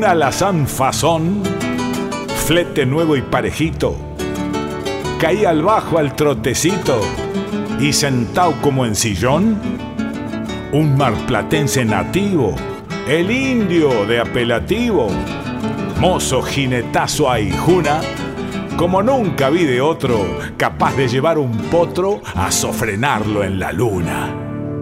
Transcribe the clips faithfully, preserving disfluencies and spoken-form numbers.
un alazán fazón, flete nuevo y parejito, caí al bajo al trotecito y sentado como en sillón, un marplatense nativo, el indio de apelativo, mozo jinetazo a Ijuna, como nunca vi de otro, capaz de llevar un potro a sofrenarlo en la luna.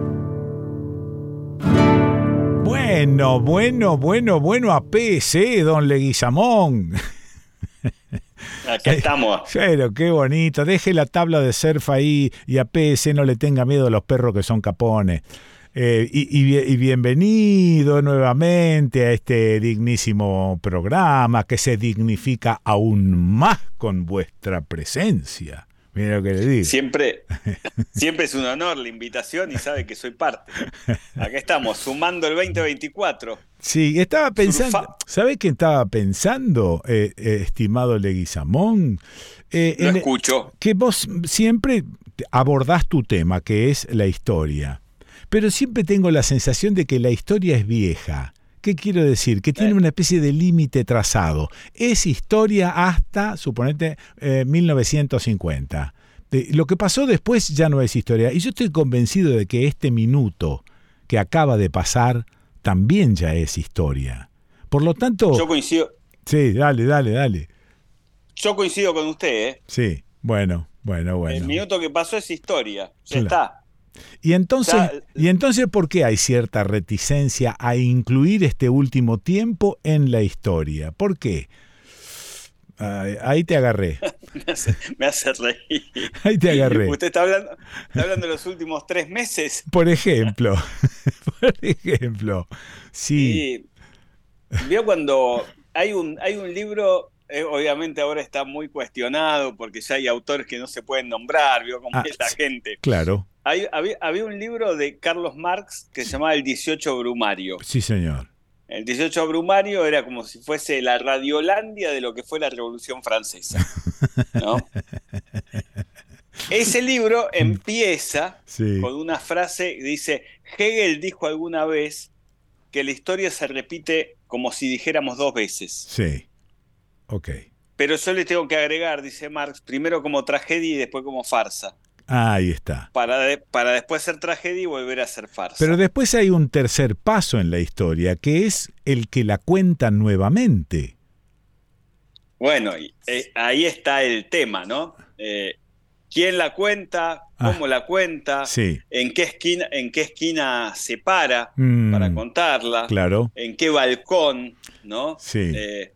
Bueno, bueno, bueno, bueno, a P S, don Leguizamón. Aquí estamos. Pero qué bonito. Deje la tabla de surf ahí y a P S no le tenga miedo a los perros que son capones. Eh, y, y, y bienvenido nuevamente a este dignísimo programa que se dignifica aún más con vuestra presencia. Mira lo que le digo. Siempre, siempre es un honor la invitación y sabe que soy parte. Acá estamos, sumando el veinte veinticuatro. Sí, estaba pensando, Surfa. ¿sabe qué estaba pensando, eh, eh, estimado Leguizamón? Eh, Lo en, escucho. Que vos siempre abordás tu tema, que es la historia. Pero siempre tengo la sensación de que la historia es vieja. ¿Qué quiero decir? Que tiene una especie de límite trazado. Es historia hasta, suponete, eh, mil novecientos cincuenta. De, lo que pasó después ya no es historia. Y yo estoy convencido de que este minuto que acaba de pasar también ya es historia. Por lo tanto... Yo coincido. Sí, dale, dale, dale. Yo coincido con usted, ¿eh? Sí, bueno, bueno, bueno. El minuto que pasó es historia. Ya Claro. está. Y entonces, Ya, ¿y entonces por qué hay cierta reticencia a incluir este último tiempo en la historia? ¿Por qué? Ay, ahí te agarré. me, hace, me hace reír. Ahí te agarré. ¿Usted está hablando, está hablando de los últimos tres meses? Por ejemplo. Por ejemplo. Sí. Y vio cuando hay un, hay un libro, eh, obviamente ahora está muy cuestionado porque ya hay autores que no se pueden nombrar, vio cómo Ah, es la sí, gente. Claro. Hay, había, había un libro de Carlos Marx que se llamaba El dieciocho Brumario. Sí, señor. El dieciocho Brumario era como si fuese la Radiolandia de lo que fue la Revolución Francesa, ¿no? Ese libro empieza Sí. con una frase que dice: Hegel dijo alguna vez que la historia se repite como si dijéramos dos veces. Sí. Ok. Pero yo le tengo que agregar, dice Marx, primero como tragedia y después como farsa. Ahí está. Para, de, para después ser tragedia y volver a ser farsa. Pero después hay un tercer paso en la historia, que es el que la cuenta nuevamente. Bueno, eh, ahí está el tema, ¿no? Eh, ¿Quién la cuenta? ¿Cómo ah, la cuenta? Sí. ¿En qué esquina, en qué esquina se para mm, para contarla? Claro. ¿En qué balcón? ¿No? Sí. Eh,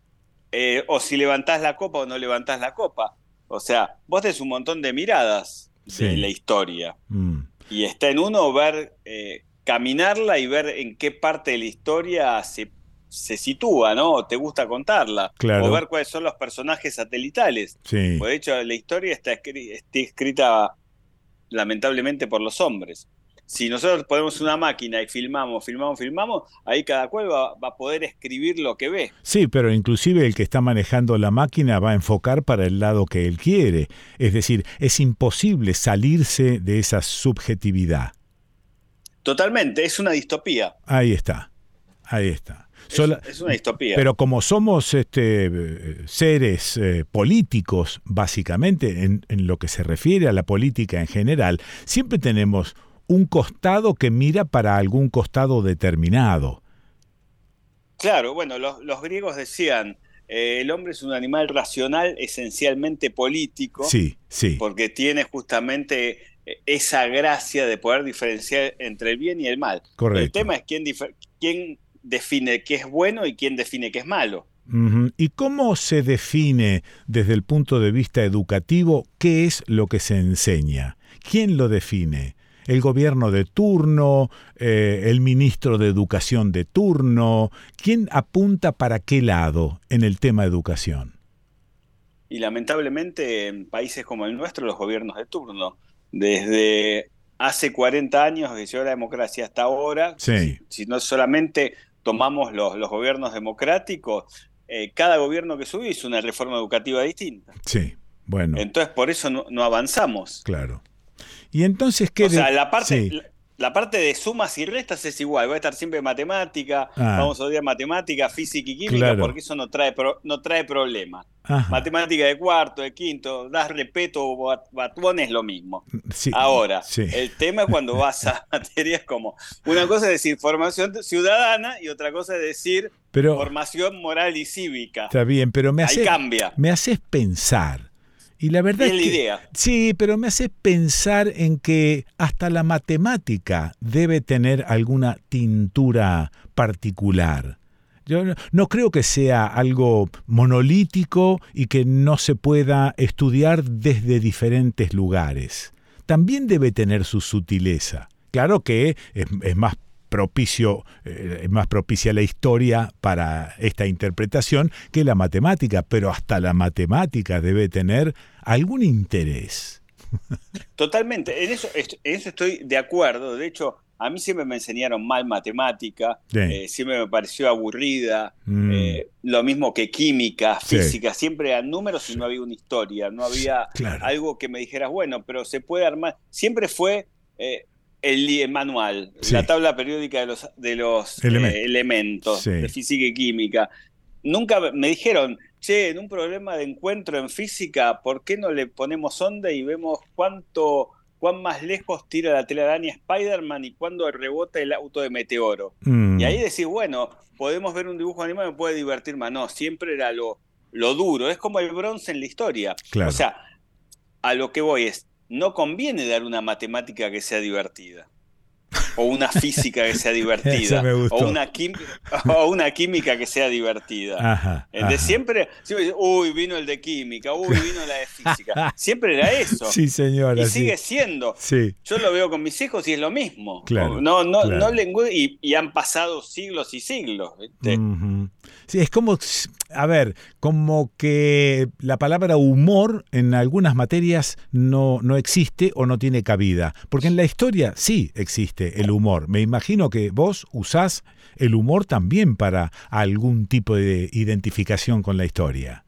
eh, o si levantás la copa o no levantás la copa. O sea, vos tenés un montón de miradas de sí. la historia. Mm. Y está en uno ver, eh, caminarla y ver en qué parte de la historia se, se sitúa, ¿no? O te gusta contarla. Claro. O ver cuáles son los personajes satelitales. Sí. Pues de hecho, la historia está, escri- está escrita lamentablemente por los hombres. Si nosotros ponemos una máquina y filmamos, filmamos, filmamos, ahí cada cual va, va a poder escribir lo que ve. Sí, pero inclusive el que está manejando la máquina va a enfocar para el lado que él quiere. Es decir, es imposible salirse de esa subjetividad. Totalmente, es una distopía. Ahí está, ahí está. Es, Sola, es una distopía. Pero como somos este, seres eh, políticos, básicamente, en, en lo que se refiere a la política en general, siempre tenemos un costado que mira para algún costado determinado. Claro, bueno, los, los griegos decían, eh, el hombre es un animal racional esencialmente político, sí, sí. porque tiene justamente esa gracia de poder diferenciar entre el bien y el mal. Correcto. El tema es quién, dif- quién define qué es bueno y quién define qué es malo. Uh-huh. ¿Y cómo se define desde el punto de vista educativo qué es lo que se enseña? ¿Quién lo define? ¿El gobierno de turno? Eh, ¿El ministro de educación de turno? ¿Quién apunta para qué lado en el tema educación? Y lamentablemente en países como el nuestro, los gobiernos de turno, desde hace cuarenta años que llegó la democracia hasta ahora, sí. si, si no solamente tomamos los, los gobiernos democráticos, eh, cada gobierno que subió hizo una reforma educativa distinta. Sí, bueno. Entonces por eso no, no avanzamos. Claro. Y entonces, ¿qué o sea, de... la parte, sí. la, la parte de sumas y restas es igual, va a estar siempre matemática, Ah, vamos a odiar matemática, física y química, claro. porque eso no trae, pro, no trae problema. Ajá. Matemática de cuarto, de quinto, das repeto o bat- batón es lo mismo. Sí, Ahora, sí. el tema es cuando vas a materias como, una cosa es decir formación ciudadana y otra cosa es decir Pero formación moral y cívica. está bien, pero me Ahí hace, cambia. me haces pensar. Y la verdad Es es la que idea. sí, pero me hace pensar en que hasta la matemática debe tener alguna tintura particular. Yo no, no creo que sea algo monolítico y que no se pueda estudiar desde diferentes lugares. También debe tener su sutileza. Claro que es, es más propicio, eh, es más propicia la historia para esta interpretación que la matemática, pero hasta la matemática debe tener algún interés. Totalmente, en eso, est- en eso estoy de acuerdo. De hecho, a mí siempre me enseñaron mal matemática, Sí. eh, siempre me pareció aburrida, Mm, eh, lo mismo que química, sí. física, siempre eran números y no había una historia, no había Claro. algo que me dijeras, bueno, pero se puede armar. Siempre fue eh, el, li- el manual, Sí. la tabla periódica de los, de los Elementos. eh, elementos Sí. de física y química. Nunca me dijeron, che, en un problema de encuentro en física, ¿por qué no le ponemos onda y vemos cuánto, cuán más lejos tira la telaraña Spider-Man y cuándo rebota el auto de Meteoro? Mm, Y ahí decís, bueno, podemos ver un dibujo animado, me puede divertir más. No, siempre era lo, lo duro. Es como el bronce en la historia. Claro. O sea, a lo que voy es, no conviene dar una matemática que sea divertida. O una física que sea Esa divertida. me gustó. O una, quim- o una química que sea divertida. Ajá, ¿Entendés? ajá. Siempre, siempre dice, uy, vino el de química, uy, vino la de física. Siempre era eso. Sí, señora. Y sí. sigue siendo. Sí, Yo lo veo con mis hijos y es lo mismo. Claro, No, no, claro. no le engu- y, y han pasado siglos y siglos. ¿viste? Ujú. Sí, es como, a ver, como que la palabra humor en algunas materias no, no existe o no tiene cabida. Porque en la historia sí existe el humor. Me imagino que vos usás el humor también para algún tipo de identificación con la historia.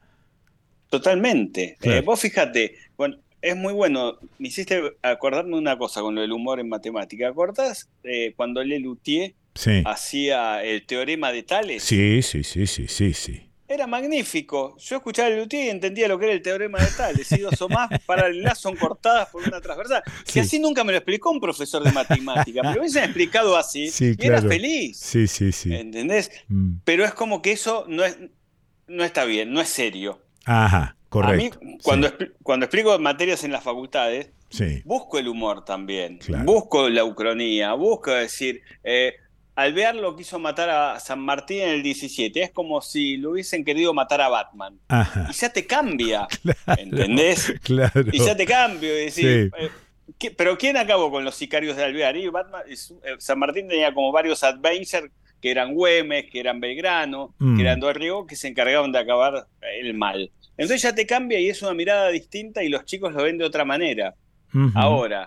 Totalmente. Claro. Eh, vos fíjate, bueno, es muy bueno. Me hiciste acordarme una cosa con lo del humor en matemática. ¿Acordás eh, cuando Lelutier Sí. hacía el teorema de Tales? Sí, sí, sí, sí, sí, sí. Era magnífico. Yo escuchaba a Lelutier y entendía lo que era el teorema de Tales. Si dos o más paralelas son cortadas por una transversal. Sí. Que así nunca me lo explicó un profesor de matemática. Me lo hubiesen explicado así Sí, y claro. era feliz. Sí, sí, sí. ¿Entendés? Mm. Pero es como que eso no es, no está bien, no es serio. Ajá, correcto. A mí, cuando, Sí, expli- cuando explico materias en las facultades, sí, busco el humor también, Claro. busco la ucronía, busco decir, eh, Alvear lo quiso matar a San Martín en el diecisiete, es como si lo hubiesen querido matar a Batman. ajá. Y ya te cambia, Claro, ¿entendés? Claro. Y ya te cambio, y decir, Sí. eh, ¿qué- pero ¿quién acabó con los sicarios de Alvear? Y Batman, y su- eh, San Martín tenía como varios adventures que eran Güemes, que eran Belgrano, Mm. que eran Dorrigo, que se encargaban de acabar el mal. Entonces ya te cambia y es una mirada distinta y los chicos lo ven de otra manera. Ujú. Ahora,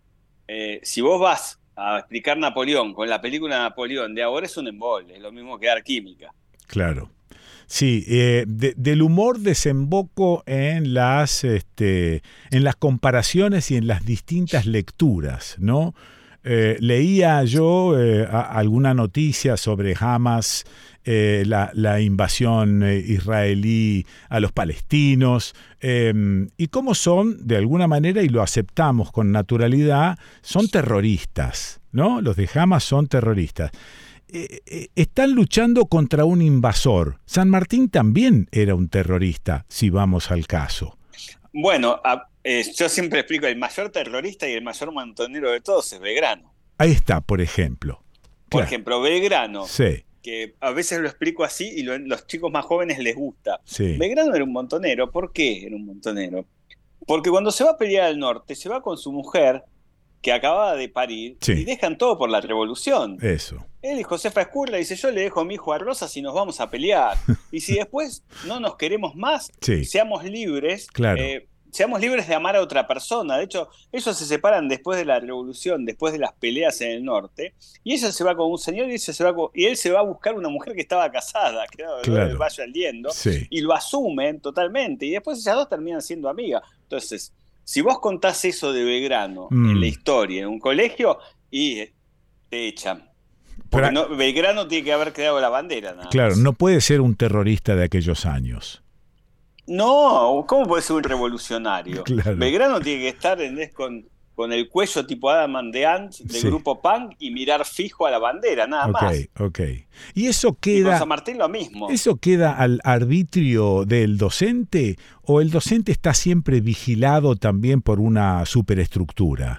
eh, si vos vas a explicar Napoleón con la película Napoleón de ahora, es un embole, es lo mismo que dar química. Claro. Sí, eh, de- del humor desemboco en las, este, en las comparaciones y en las distintas lecturas, ¿no? Eh, leía yo eh, a- alguna noticia sobre Hamas, eh, la, la invasión eh, israelí a los palestinos, eh, y cómo son, de alguna manera, y lo aceptamos con naturalidad, son terroristas, ¿no? Los de Hamas son terroristas. Eh, eh, están luchando contra un invasor. San Martín también era un terrorista, si vamos al caso. Bueno, a- eh, yo siempre explico, el mayor terrorista y el mayor montonero de todos es Belgrano. Ahí está, por ejemplo. Por Claro. ejemplo, Belgrano, Sí, que a veces lo explico así y lo- los chicos más jóvenes les gusta. sí. Belgrano era un montonero. ¿Por qué era un montonero? Porque cuando se va a pelear al norte, se va con su mujer, que acababa de parir, Sí. y dejan todo por la revolución. Eso. Él y Josefa Escurra dice, yo le dejo a mi hijo a Rosas y nos vamos a pelear. Y si después no nos queremos más, Sí. seamos libres, Claro. eh, seamos libres de amar a otra persona. De hecho, ellos se separan después de la revolución, después de las peleas en el norte, y ella se va con un señor y, ella se va con- y él se va a buscar una mujer que estaba casada, que era Claro. el Valle Aliendo, Sí. y lo asumen totalmente, y después ellas dos terminan siendo amigas. Entonces, si vos contás eso de Belgrano Mm. en la historia, en un colegio, y te echan. Pero, Porque no, Belgrano tiene que haber creado la bandera, nada claro, más. no puede ser un terrorista de aquellos años. No, ¿cómo puede ser un revolucionario? Claro, Belgrano tiene que estar ¿entendés? Con, con el cuello tipo Adam and the Ants del sí. grupo punk y mirar fijo a la bandera, nada Ok, más. ok. Y eso Y con queda, San Martín lo mismo. ¿eso queda al arbitrio del docente o el docente está siempre vigilado también por una superestructura?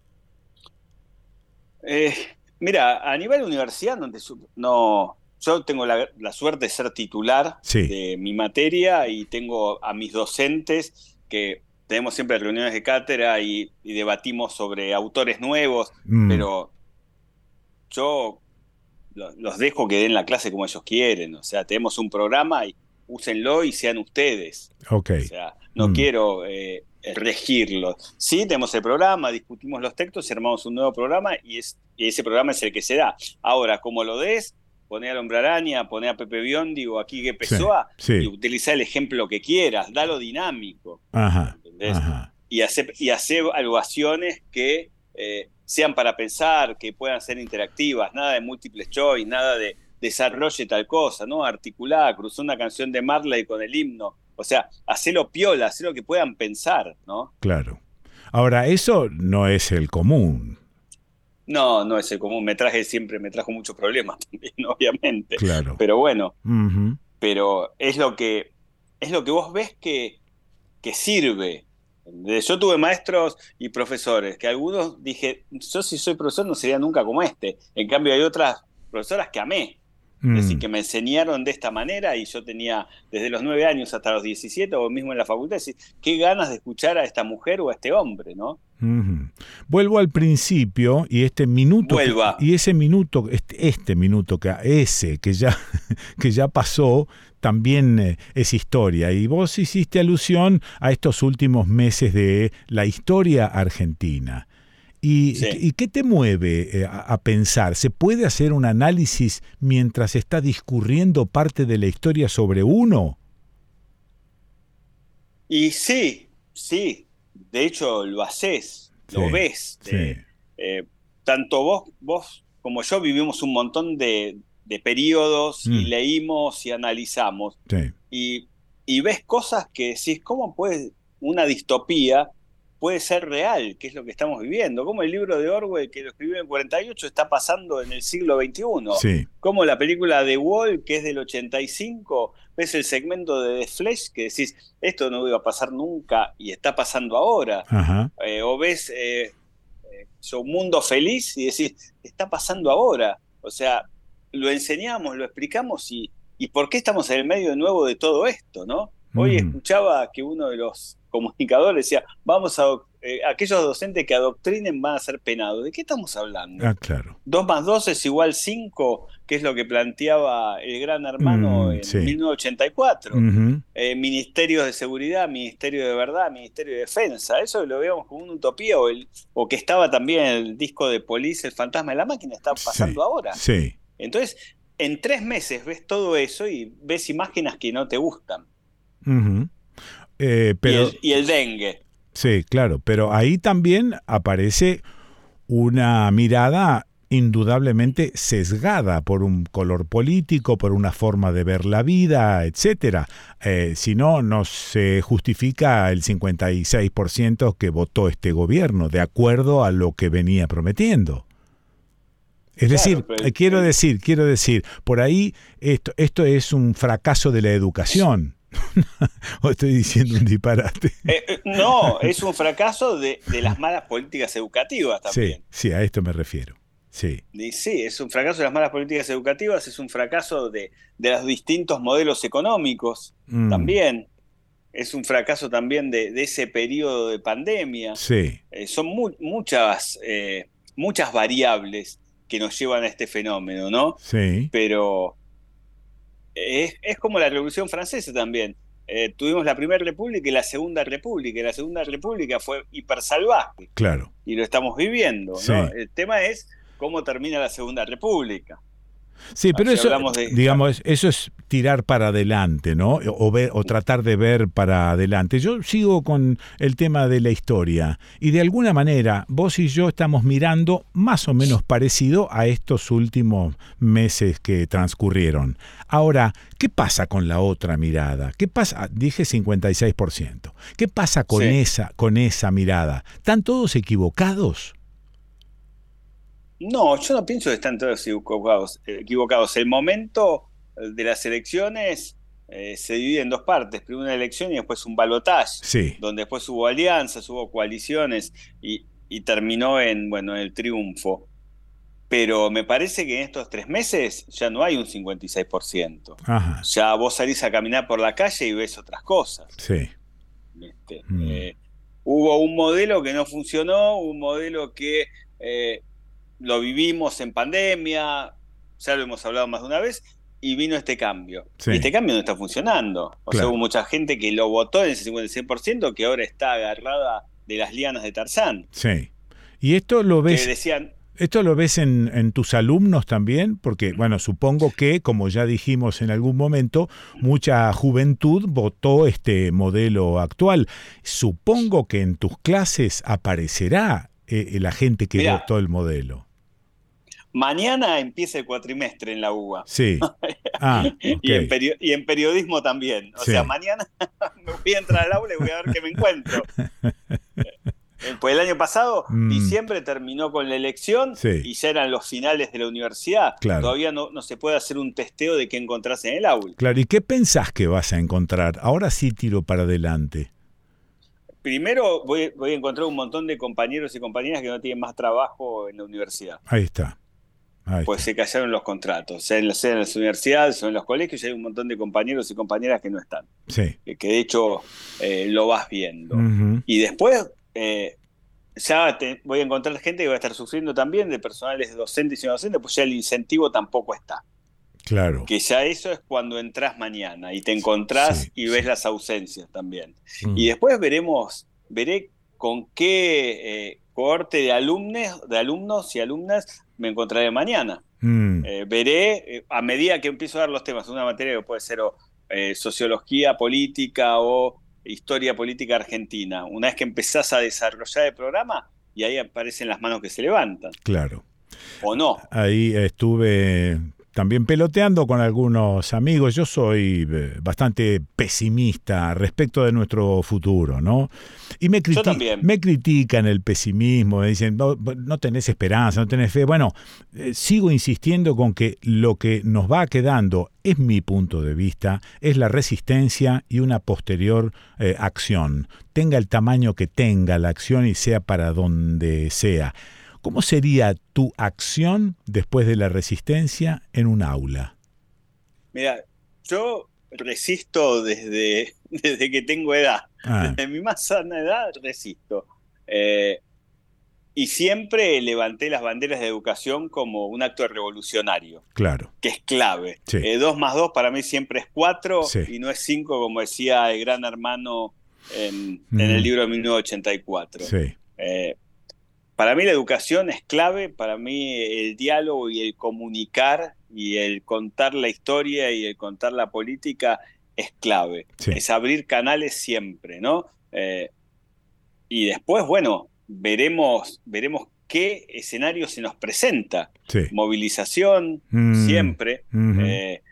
Eh, mira, a nivel universidad no, te su- no yo tengo la, la suerte de ser titular Sí. de mi materia y tengo a mis docentes que tenemos siempre reuniones de cátedra y, y debatimos sobre autores nuevos, Mm, pero yo lo- los dejo que den la clase como ellos quieren. O sea, tenemos un programa y úsenlo y sean ustedes. ok. O sea, no Mm, quiero eh, regirlo. Sí, tenemos el programa, discutimos los textos y armamos un nuevo programa y, es, y ese programa es el que se da. Ahora, como lo des, poné al Hombre Araña, poné a Pepe Biondi o a Quique sí, Pessoa y sí. utiliza el ejemplo que quieras, dalo dinámico, Ajá, ¿entendés? ajá. Y hacer y hacer evaluaciones que eh, sean para pensar, que puedan ser interactivas, nada de múltiples choice, nada de desarrolle tal cosa, ¿no? Articulada, cruzó una canción de Marley con el himno. O sea, hacelo piola, hacelo que puedan pensar, ¿no? Claro. Ahora, eso no es el común. No, no es el común, me traje siempre, me trajo muchos problemas también, obviamente. Claro. Pero bueno, Ujú, pero es lo que, es lo que vos ves que, que sirve. Yo tuve maestros y profesores, que algunos dije, yo si soy profesor no sería nunca como este. En cambio hay otras profesoras que amé. Es decir, mm, que me enseñaron de esta manera y yo tenía desde los nueve años hasta los diecisiete o mismo en la facultad, decir, qué ganas de escuchar a esta mujer o a este hombre, ¿no? ujú. Vuelvo al principio y este minuto que, Vuelva. y ese minuto, este, este minuto que ese que ya, que ya pasó, también eh, es historia. Y vos hiciste alusión a estos últimos meses de la historia argentina. ¿Y, Sí. y qué te mueve eh, a, a pensar? ¿Se puede hacer un análisis mientras está discurriendo parte de la historia sobre uno? Y sí, sí, de hecho lo haces, lo Sí, ves. sí, de- eh, tanto vos, vos como yo vivimos un montón de, de periodos y mm, leímos y analizamos. sí, Y, y ves cosas que decís, ¿cómo puede una distopía puede ser real? ¿Qué es lo que estamos viviendo? ¿Cómo el libro de Orwell, que lo escribió en cuarenta y ocho, está pasando en el siglo veintiuno? sí, ¿Cómo la película The Wall, que es del ochenta y cinco, ves el segmento de The Flash que decís, esto no iba a pasar nunca y está pasando ahora? ajá, Eh, o ves eh, eh, Un Mundo Feliz y decís, está pasando ahora. O sea, lo enseñamos, lo explicamos y, y ¿por qué estamos en el medio de nuevo de todo esto, no? Hoy ujú, escuchaba que uno de los comunicadores decía, vamos a, eh, aquellos docentes que adoctrinen van a ser penados. ¿De qué estamos hablando? ah, claro, Dos más dos es igual cinco, que es lo que planteaba el Gran Hermano mm, en sí, mil novecientos ochenta y cuatro. ujú, Eh, ministerios de seguridad, ministerio de verdad, ministerio de defensa, eso lo veíamos como una utopía, o, el, o que estaba también el disco de Police, El fantasma de la máquina, está sí, pasando ahora. sí, Entonces, en tres meses ves todo eso y ves imágenes que no te gustan. ujú. Eh, Y pero, el, y el dengue. sí, claro, pero ahí también aparece una mirada indudablemente sesgada por un color político, por una forma de ver la vida, etcétera. Eh, si no, no se justifica el cincuenta y seis por ciento que votó este gobierno, de acuerdo a lo que venía prometiendo. Es Claro, decir, pero eh, el- quiero el- decir, quiero decir, por ahí esto, esto es un fracaso de la educación. ¿O estoy diciendo un disparate? eh, eh, no, es un fracaso de, de las malas políticas educativas Sí, también. sí, a esto me refiero. Sí, Y sí, es un fracaso de las malas políticas educativas, es un fracaso de, de los distintos modelos económicos mm, también, es un fracaso también de, de ese periodo de pandemia. sí, Eh, son mu- muchas, eh, muchas variables que nos llevan a este fenómeno, ¿no? sí, Pero es, es como la Revolución Francesa también. Eh, tuvimos la Primera República y la Segunda República, y la Segunda República fue hipersalvaje, claro. y lo estamos viviendo, Sí. ¿no? El tema es cómo termina la Segunda República. Sí, pero si eso, de... digamos, eso es tirar para adelante, ¿no? O ver, o tratar de ver para adelante. Yo sigo con el tema de la historia y de alguna manera vos y yo estamos mirando más o menos parecido a estos últimos meses que transcurrieron. Ahora, ¿qué pasa con la otra mirada? ¿Qué pasa? Dije cincuenta y seis por ciento. ¿Qué pasa con sí. esa, con esa mirada? ¿Están todos equivocados? No, yo no pienso que están todos equivocados. equivocados. El momento de las elecciones eh, se divide en dos partes. Primero una elección y después un balotaje, Sí. donde después hubo alianzas, hubo coaliciones y, y terminó en, bueno, el triunfo. Pero me parece que en estos tres meses ya no hay un cincuenta y seis por ciento. Ajá. Ya vos salís a caminar por la calle y ves otras cosas. Sí. Este, Mm. eh, hubo un modelo que no funcionó, un modelo que... Eh, lo vivimos en pandemia, ya lo hemos hablado más de una vez, y vino este cambio. Sí. Y este cambio no está funcionando. O Claro. sea, hubo mucha gente que lo votó en ese cincuenta y seis por ciento que ahora está agarrada de las lianas de Tarzán. Sí. Y esto lo ves... Que decían... ¿Esto lo ves en, en tus alumnos también? Porque, bueno, supongo que, como ya dijimos en algún momento, mucha juventud votó este modelo actual. Supongo que en tus clases aparecerá eh, la gente que Mirá, votó el modelo. Mañana empieza el cuatrimestre en la U B A. Sí. Ah, y, ok. en peri- y en periodismo también. O Sí. sea, mañana me voy a entrar al aula y voy a ver qué me encuentro. Pues el año pasado, Mm. diciembre terminó con la elección Sí. y ya eran los finales de la universidad. Claro. Todavía no, no se puede hacer un testeo de qué encontrás en el aula. Claro, ¿y qué pensás que vas a encontrar? Ahora sí tiro para adelante. Primero voy, voy a encontrar un montón de compañeros y compañeras que no tienen más trabajo en la universidad. Ahí está. Ahí Pues está. se cayeron los contratos, sea en, las, sea en las universidades o en los colegios, y hay un montón de compañeros y compañeras que no están. Sí. Que, que de hecho eh, lo vas viendo. Uh-huh. Y después eh, ya te, voy a encontrar gente que va a estar sufriendo también, de personales docentes y no docentes, pues ya el incentivo tampoco está. Claro. Que ya eso es cuando entras mañana y te encontrás Sí, y ves sí. las ausencias también. Mm. Y después veremos, veré con qué eh, cohorte de alumnos, de alumnos y alumnas me encontraré mañana. Mm. Eh, veré, eh, a medida que empiezo a dar los temas, una materia que puede ser o, eh, sociología política o historia política argentina. Una vez que empezás a desarrollar el programa, y ahí aparecen las manos que se levantan. Claro. ¿O no? Ahí estuve también peloteando con algunos amigos. Yo soy eh, bastante pesimista respecto de nuestro futuro, ¿no? Y me, criti- Yo también. me critican el pesimismo, me dicen, no, no tenés esperanza, no tenés fe. Bueno, eh, sigo insistiendo con que lo que nos va quedando, es mi punto de vista, es la resistencia y una posterior eh, acción. Tenga el tamaño que tenga la acción y sea para donde sea. ¿Cómo sería tu acción después de la resistencia en un aula? Mira, yo resisto desde, desde que tengo edad. Ah. Desde mi más sana edad resisto. Eh, y siempre levanté las banderas de educación como un acto revolucionario. Claro. Que es clave. Sí. Eh, dos más dos para mí siempre es cuatro, Sí. y no es cinco, como decía el gran hermano en, Mm. en el libro de mil novecientos ochenta y cuatro. Sí. Eh, para mí la educación es clave, para mí el diálogo y el comunicar y el contar la historia y el contar la política es clave. Sí. Es abrir canales siempre, ¿no? Eh, y después, bueno, veremos, veremos qué escenario se nos presenta. Sí. Movilización, Mm. siempre, Uh-huh. eh,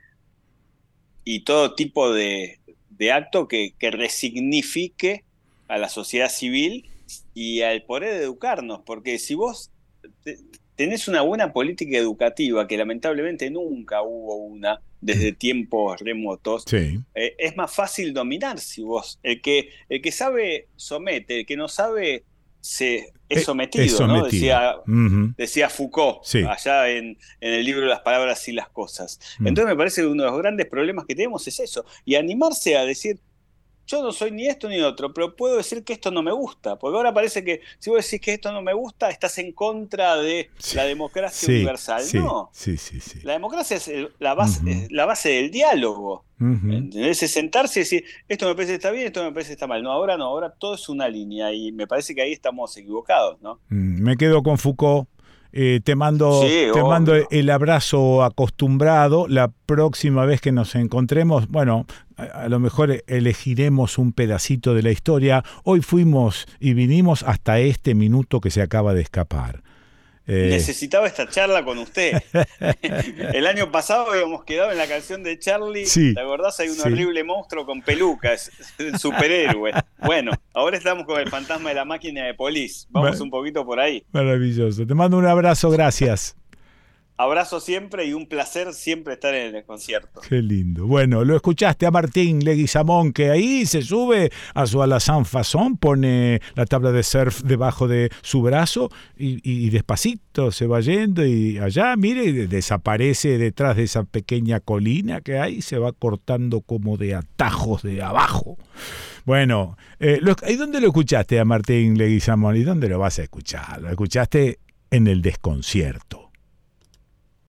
y todo tipo de, de acto que, que resignifique a la sociedad civil y al poder de educarnos, porque si vos te, tenés una buena política educativa, que lamentablemente nunca hubo una desde tiempos remotos, Sí. eh, es más fácil dominar. Si vos, el que, el que sabe somete, el que no sabe se, es sometido, es ¿no? sometido. Decía, Uh-huh. decía Foucault, Sí. allá en, en el libro Las palabras y las cosas. Mm. Entonces me parece que uno de los grandes problemas que tenemos es eso, y animarse a decir, yo no soy ni esto ni otro, pero puedo decir que esto no me gusta, porque ahora parece que si vos decís que esto no me gusta, estás en contra de Sí. la democracia Sí. universal. Sí. No, Sí, sí, sí. la democracia es el- la base, Ujú. es la base del diálogo. Uh-huh. ¿Entendés? Es sentarse y decir, esto me parece que está bien, esto me parece que está mal. No, ahora no, ahora todo es una línea, y me parece que ahí estamos equivocados, ¿no? Mm, Me quedo con Foucault Eh, te mando, Sí, te mando obvio. el abrazo acostumbrado. La próxima vez que nos encontremos, bueno, a, a lo mejor elegiremos un pedacito de la historia. Hoy fuimos y vinimos hasta este minuto que se acaba de escapar. Eh, Necesitaba esta charla con usted. El año pasado habíamos quedado en la canción de Charlie. sí, ¿Te acordás? Hay un sí. horrible monstruo con pelucas, el superhéroe. Bueno, ahora estamos con el fantasma de la máquina de Police. Vamos Ma- un poquito por ahí. Maravilloso. Te mando un abrazo, gracias. Abrazo siempre y un placer siempre estar en el concierto. Qué lindo. Bueno, lo escuchaste a Martín Leguizamón, que ahí se sube a su alazán fazón, pone la tabla de surf debajo de su brazo y, y, y despacito se va yendo y allá, mire, desaparece detrás de esa pequeña colina que hay, se va cortando como de atajos de abajo. Bueno, eh, lo, ¿y dónde lo escuchaste a Martín Leguizamón? ¿Y dónde lo vas a escuchar? Lo escuchaste en el desconcierto.